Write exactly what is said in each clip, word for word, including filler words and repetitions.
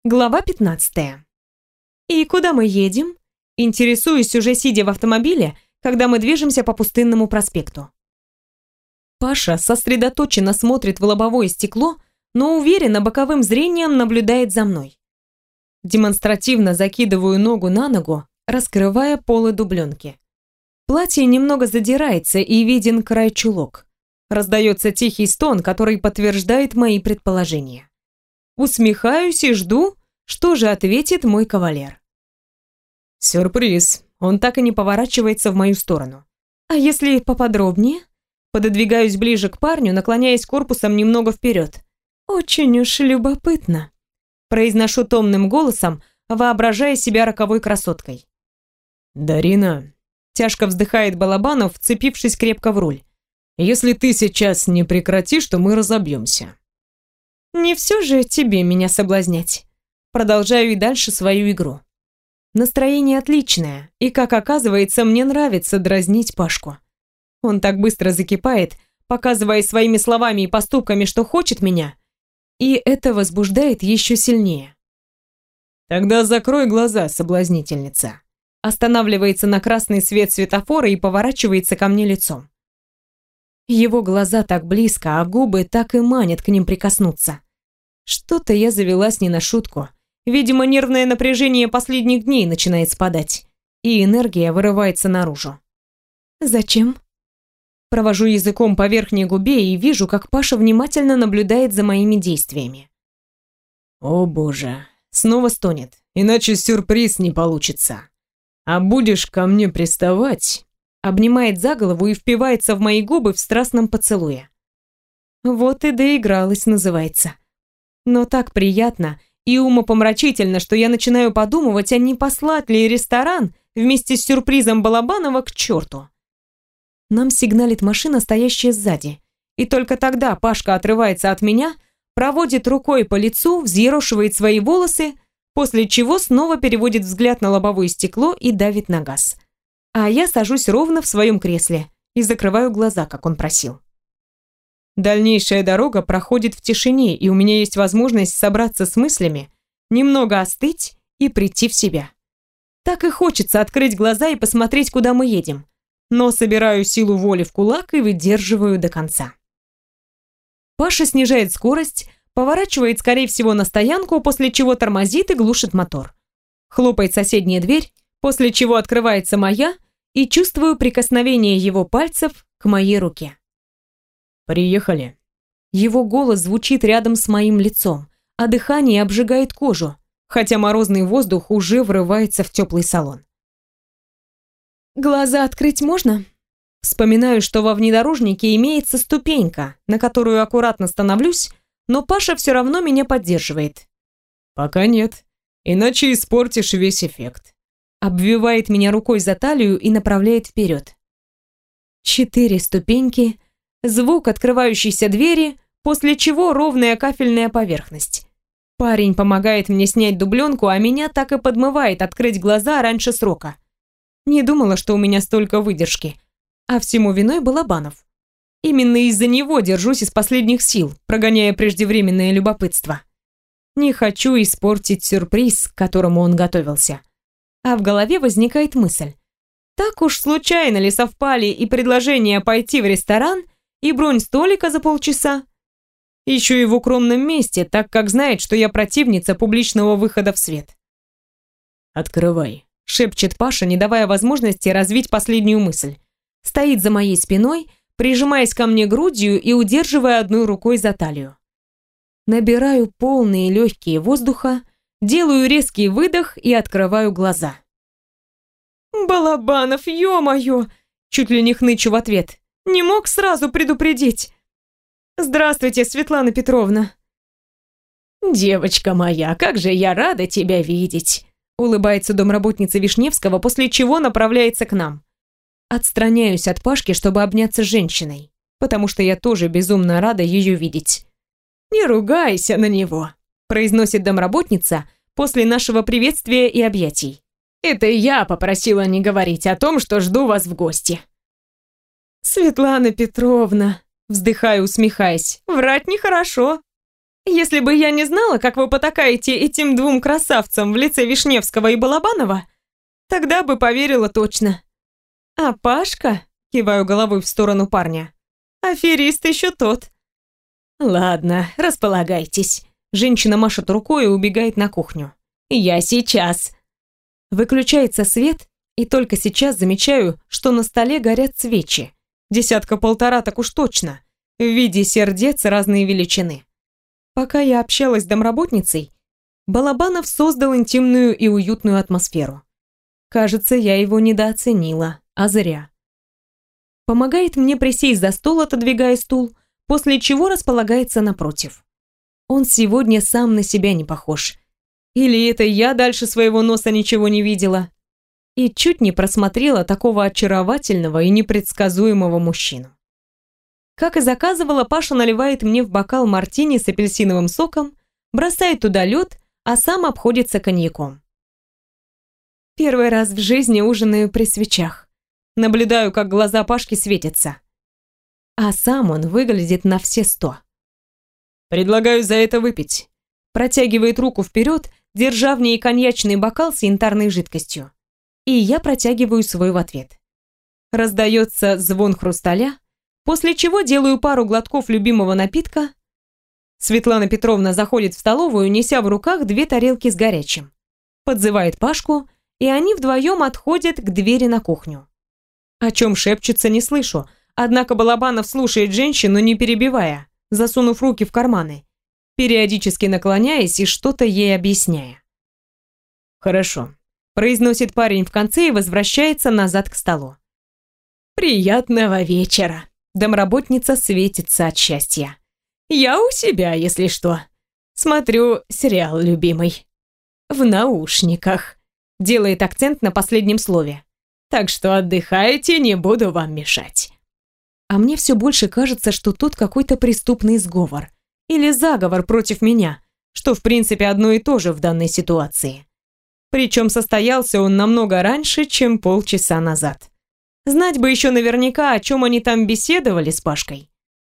Глава пятнадцатая. «И куда мы едем?» Интересуюсь, уже сидя в автомобиле, когда мы движемся по пустынному проспекту. Паша сосредоточенно смотрит в лобовое стекло, но уверенно боковым зрением наблюдает за мной. Демонстративно закидываю ногу на ногу, раскрывая полы дубленки. Платье немного задирается и виден край чулок. Раздается тихий стон, который подтверждает мои предположения. Усмехаюсь и жду, что же ответит мой кавалер. Сюрприз. Он так и не поворачивается в мою сторону. А если поподробнее? Пододвигаюсь ближе к парню, наклоняясь корпусом немного вперед. Очень уж любопытно. Произношу томным голосом, воображая себя роковой красоткой. «Дарина», — тяжко вздыхает Балабанов, вцепившись крепко в руль. «Если ты сейчас не прекратишь, то мы разобьемся». Не все же тебе меня соблазнять. Продолжаю и дальше свою игру. Настроение отличное, и, как оказывается, мне нравится дразнить Пашку. Он так быстро закипает, показывая своими словами и поступками, что хочет меня, и это возбуждает еще сильнее. «Тогда закрой глаза, соблазнительница». Останавливается на красный свет светофора и поворачивается ко мне лицом. Его глаза так близко, а губы так и манят к ним прикоснуться. Что-то я завелась не на шутку. Видимо, нервное напряжение последних дней начинает спадать, и энергия вырывается наружу. «Зачем?» Провожу языком по верхней губе и вижу, как Паша внимательно наблюдает за моими действиями. «О боже!» Снова стонет. «Иначе сюрприз не получится. А будешь ко мне приставать...» Обнимает за голову и впивается в мои губы в страстном поцелуе. Вот и доигралась, называется. Но так приятно и умопомрачительно, что я начинаю подумывать, а не послать ли ресторан вместе с сюрпризом Балабанова к черту. Нам сигналит машина, стоящая сзади. И только тогда Пашка отрывается от меня, проводит рукой по лицу, взъерошивает свои волосы, после чего снова переводит взгляд на лобовое стекло и давит на газ. А я сажусь ровно в своем кресле и закрываю глаза, как он просил. Дальнейшая дорога проходит в тишине, и у меня есть возможность собраться с мыслями, немного остыть и прийти в себя. Так и хочется открыть глаза и посмотреть, куда мы едем, но собираю силу воли в кулак и выдерживаю до конца. Паша снижает скорость, поворачивает, скорее всего, на стоянку, после чего тормозит и глушит мотор. Хлопает соседняя дверь, после чего открывается моя, и чувствую прикосновение его пальцев к моей руке. «Приехали». Его голос звучит рядом с моим лицом, а дыхание обжигает кожу, хотя морозный воздух уже врывается в теплый салон. «Глаза открыть можно?» Вспоминаю, что во внедорожнике имеется ступенька, на которую аккуратно становлюсь, но Паша все равно меня поддерживает. «Пока нет, иначе испортишь весь эффект». Обвивает меня рукой за талию и направляет вперед. Четыре ступеньки, звук открывающейся двери, после чего ровная кафельная поверхность. Парень помогает мне снять дубленку, а меня так и подмывает открыть глаза раньше срока. Не думала, что у меня столько выдержки. А всему виной Балабанов. Именно из-за него держусь из последних сил, прогоняя преждевременное любопытство. Не хочу испортить сюрприз, к которому он готовился. А в голове возникает мысль. Так уж случайно ли совпали и предложение пойти в ресторан, и бронь столика за полчаса? Еще и в укромном месте, так как знает, что я противница публичного выхода в свет. «Открывай», — шепчет Паша, не давая возможности развить последнюю мысль. Стоит за моей спиной, прижимаясь ко мне грудью и удерживая одной рукой за талию. Набираю полные легкие воздуха, делаю резкий выдох и открываю глаза. «Балабанов, ё-моё!» Чуть ли не хнычу в ответ. «Не мог сразу предупредить?» «Здравствуйте, Светлана Петровна!» «Девочка моя, как же я рада тебя видеть!» Улыбается домработница Вишневского, после чего направляется к нам. Отстраняюсь от Пашки, чтобы обняться с женщиной, потому что я тоже безумно рада ее видеть. «Не ругайся на него!» Произносит домработница после нашего приветствия и объятий. «Это я попросила не говорить о том, что жду вас в гости». «Светлана Петровна», вздыхаю, усмехаясь, «врать нехорошо». Если бы я не знала, как вы потакаете этим двум красавцам в лице Вишневского и Балабанова, тогда бы поверила точно. А Пашка, киваю головой в сторону парня, аферист еще тот. Ладно, располагайтесь. Женщина машет рукой и убегает на кухню. Я сейчас. Выключается свет, и только сейчас замечаю, что на столе горят свечи. Десятка-полтора так уж точно, в виде сердец разной величины. Пока я общалась с домработницей, Балабанов создал интимную и уютную атмосферу. Кажется, я его недооценила, а зря. Помогает мне присесть за стол, отодвигая стул, после чего располагается напротив. Он сегодня сам на себя не похож. Или это я дальше своего носа ничего не видела? И чуть не просмотрела такого очаровательного и непредсказуемого мужчину. Как и заказывала, Паша наливает мне в бокал мартини с апельсиновым соком, бросает туда лед, а сам обходится коньяком. Первый раз в жизни ужинаю при свечах. Наблюдаю, как глаза Пашки светятся. А сам он выглядит на все сто. «Предлагаю за это выпить». Протягивает руку вперед, держа в ней коньячный бокал с янтарной жидкостью. И я протягиваю свой в ответ. Раздается звон хрусталя, после чего делаю пару глотков любимого напитка. Светлана Петровна заходит в столовую, неся в руках две тарелки с горячим. Подзывает Пашку, и они вдвоем отходят к двери на кухню. О чем шепчутся, не слышу, однако Балабанов слушает женщину, не перебивая, засунув руки в карманы, периодически наклоняясь и что-то ей объясняя. «Хорошо», — произносит парень в конце и возвращается назад к столу. «Приятного вечера!» Домработница светится от счастья. «Я у себя, если что. Смотрю сериал любимый. В наушниках». Делает акцент на последнем слове. «Так что отдыхайте, не буду вам мешать». А мне все больше кажется, что тут какой-то преступный сговор. Или заговор против меня, что в принципе одно и то же в данной ситуации. Причем состоялся он намного раньше, чем полчаса назад. Знать бы еще наверняка, о чем они там беседовали с Пашкой.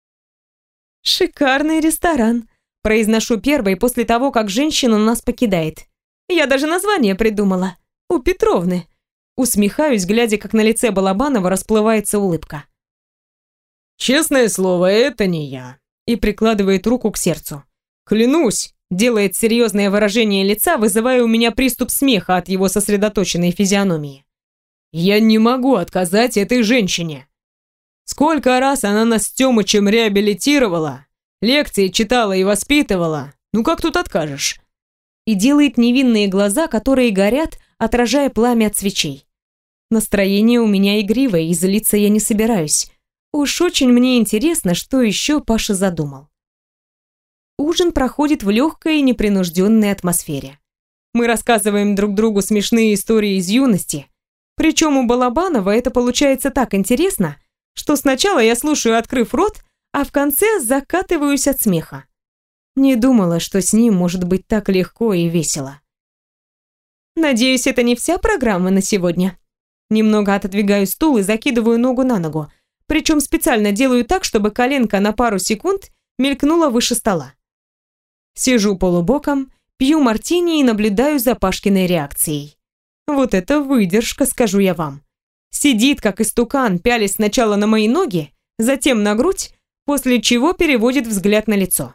«Шикарный ресторан», – произношу первой после того, как женщина нас покидает. «Я даже название придумала. У Петровны». Усмехаюсь, глядя, как на лице Балабанова расплывается улыбка. «Честное слово, это не я», – и прикладывает руку к сердцу. «Клянусь», – делает серьезное выражение лица, вызывая у меня приступ смеха от его сосредоточенной физиономии. «Я не могу отказать этой женщине. Сколько раз она нас с Тёмычем реабилитировала, лекции читала и воспитывала. Ну как тут откажешь?» И делает невинные глаза, которые горят, отражая пламя от свечей. Настроение у меня игривое, и злиться я не собираюсь. Уж очень мне интересно, что еще Паша задумал. Ужин проходит в легкой и непринужденной атмосфере. Мы рассказываем друг другу смешные истории из юности. Причем у Балабанова это получается так интересно, что сначала я слушаю, открыв рот, а в конце закатываюсь от смеха. Не думала, что с ним может быть так легко и весело. Надеюсь, это не вся программа на сегодня. Немного отодвигаю стул и закидываю ногу на ногу, причем специально делаю так, чтобы коленка на пару секунд мелькнула выше стола. Сижу полубоком, пью мартини и наблюдаю за Пашкиной реакцией. Вот это выдержка, скажу я вам. Сидит, как истукан, пялясь сначала на мои ноги, затем на грудь, после чего переводит взгляд на лицо.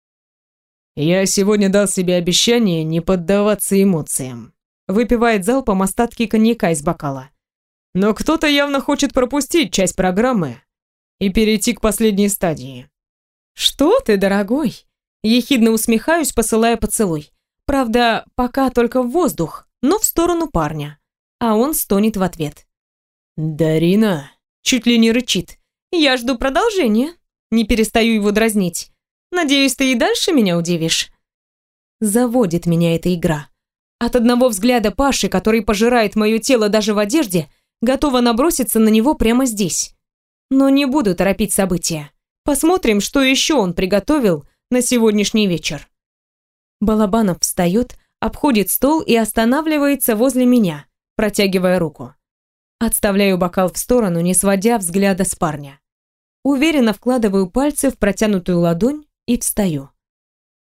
«Я сегодня дал себе обещание не поддаваться эмоциям», выпивает залпом остатки коньяка из бокала. «Но кто-то явно хочет пропустить часть программы и перейти к последней стадии». «Что ты, дорогой?» Ехидно усмехаюсь, посылая поцелуй. Правда, пока только в воздух, но в сторону парня. А он стонет в ответ. «Дарина!» Чуть ли не рычит. «Я жду продолжения». Не перестаю его дразнить. «Надеюсь, ты и дальше меня удивишь?» Заводит меня эта игра. От одного взгляда Паши, который пожирает мое тело даже в одежде, готова наброситься на него прямо здесь. Но не буду торопить события. Посмотрим, что еще он приготовил на сегодняшний вечер. Балабанов встает, обходит стол и останавливается возле меня, протягивая руку. Отставляю бокал в сторону, не сводя взгляда с парня. Уверенно вкладываю пальцы в протянутую ладонь и встаю.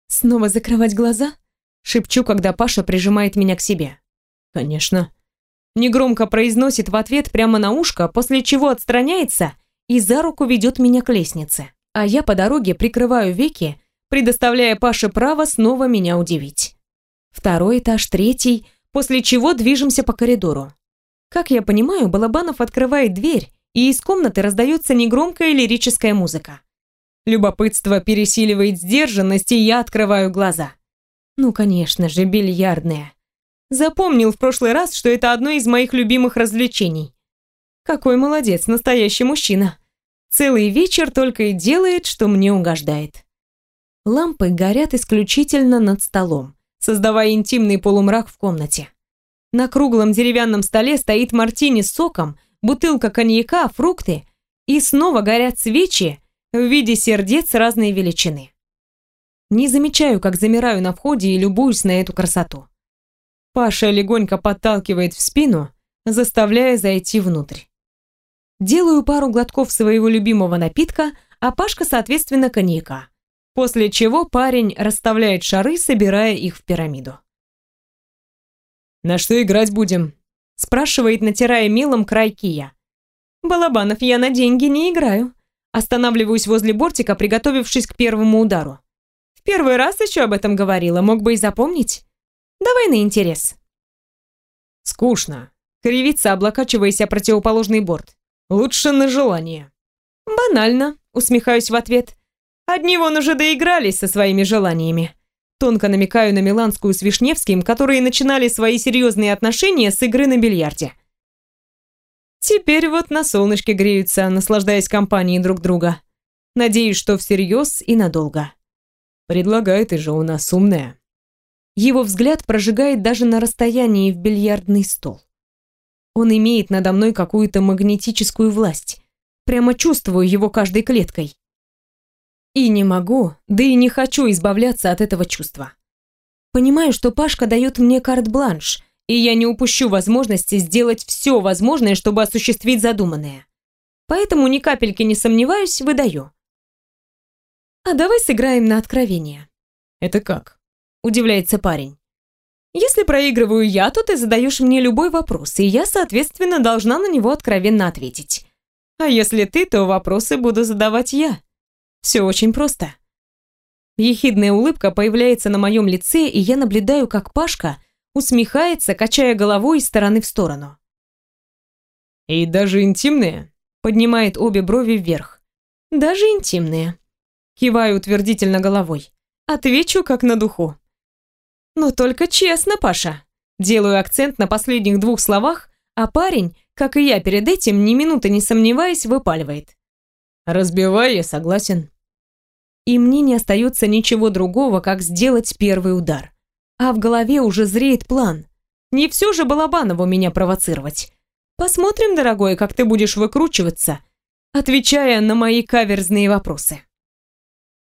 Снова закрывать глаза? Шепчу, когда Паша прижимает меня к себе. Конечно. Негромко произносит в ответ прямо на ушко, после чего отстраняется и за руку ведет меня к лестнице. А я по дороге прикрываю веки, предоставляя Паше право снова меня удивить. Второй этаж, третий, после чего движемся по коридору. Как я понимаю, Балабанов открывает дверь, и из комнаты раздается негромкая лирическая музыка. Любопытство пересиливает сдержанность, и я открываю глаза. Ну, конечно же, бильярдная. Запомнил в прошлый раз, что это одно из моих любимых развлечений. Какой молодец, настоящий мужчина. Целый вечер только и делает, что мне угождает. Лампы горят исключительно над столом, создавая интимный полумрак в комнате. На круглом деревянном столе стоит мартини с соком, бутылка коньяка, фрукты, и снова горят свечи в виде сердец разной величины. Не замечаю, как замираю на входе и любуюсь на эту красоту. Паша легонько подталкивает в спину, заставляя зайти внутрь. Делаю пару глотков своего любимого напитка, а Пашка, соответственно, коньяка. После чего парень расставляет шары, собирая их в пирамиду. «На что играть будем?» Спрашивает, натирая мелом край кия. «Балабанов, я на деньги не играю». Останавливаюсь возле бортика, приготовившись к первому удару. В первый раз еще об этом говорила, мог бы и запомнить. Давай на интерес. «Скучно», — кривится, облокачиваясь о противоположный борт. «Лучше на желание». «Банально», — усмехаюсь в ответ. «Одни вон уже доигрались со своими желаниями». Тонко намекаю на Миланскую с Вишневским, которые начинали свои серьезные отношения с игры на бильярде. Теперь вот на солнышке греются, наслаждаясь компанией друг друга. Надеюсь, что всерьез и надолго. «Предлагай, ты же у нас умная». Его взгляд прожигает даже на расстоянии в бильярдный стол. Он имеет надо мной какую-то магнетическую власть. Прямо чувствую его каждой клеткой. И не могу, да и не хочу избавляться от этого чувства. Понимаю, что Пашка дает мне карт-бланш, и я не упущу возможности сделать все возможное, чтобы осуществить задуманное. Поэтому ни капельки не сомневаюсь, выдаю. «А давай сыграем на откровение». «Это как?» – удивляется парень. «Если проигрываю я, то ты задаешь мне любой вопрос, и я, соответственно, должна на него откровенно ответить. А если ты, то вопросы буду задавать я. Все очень просто». Ехидная улыбка появляется на моем лице, и я наблюдаю, как Пашка усмехается, качая головой из стороны в сторону. «И даже интимные?» – поднимает обе брови вверх. «Даже интимные». Киваю утвердительно головой. Отвечу как на духу. «Но только честно, Паша». Делаю акцент на последних двух словах, а парень, как и я перед этим, ни минуты не сомневаясь, выпаливает. «Разбивай, я согласен». И мне не остается ничего другого, как сделать первый удар. А в голове уже зреет план. Не все же Балабанову меня провоцировать. Посмотрим, дорогой, как ты будешь выкручиваться, отвечая на мои каверзные вопросы.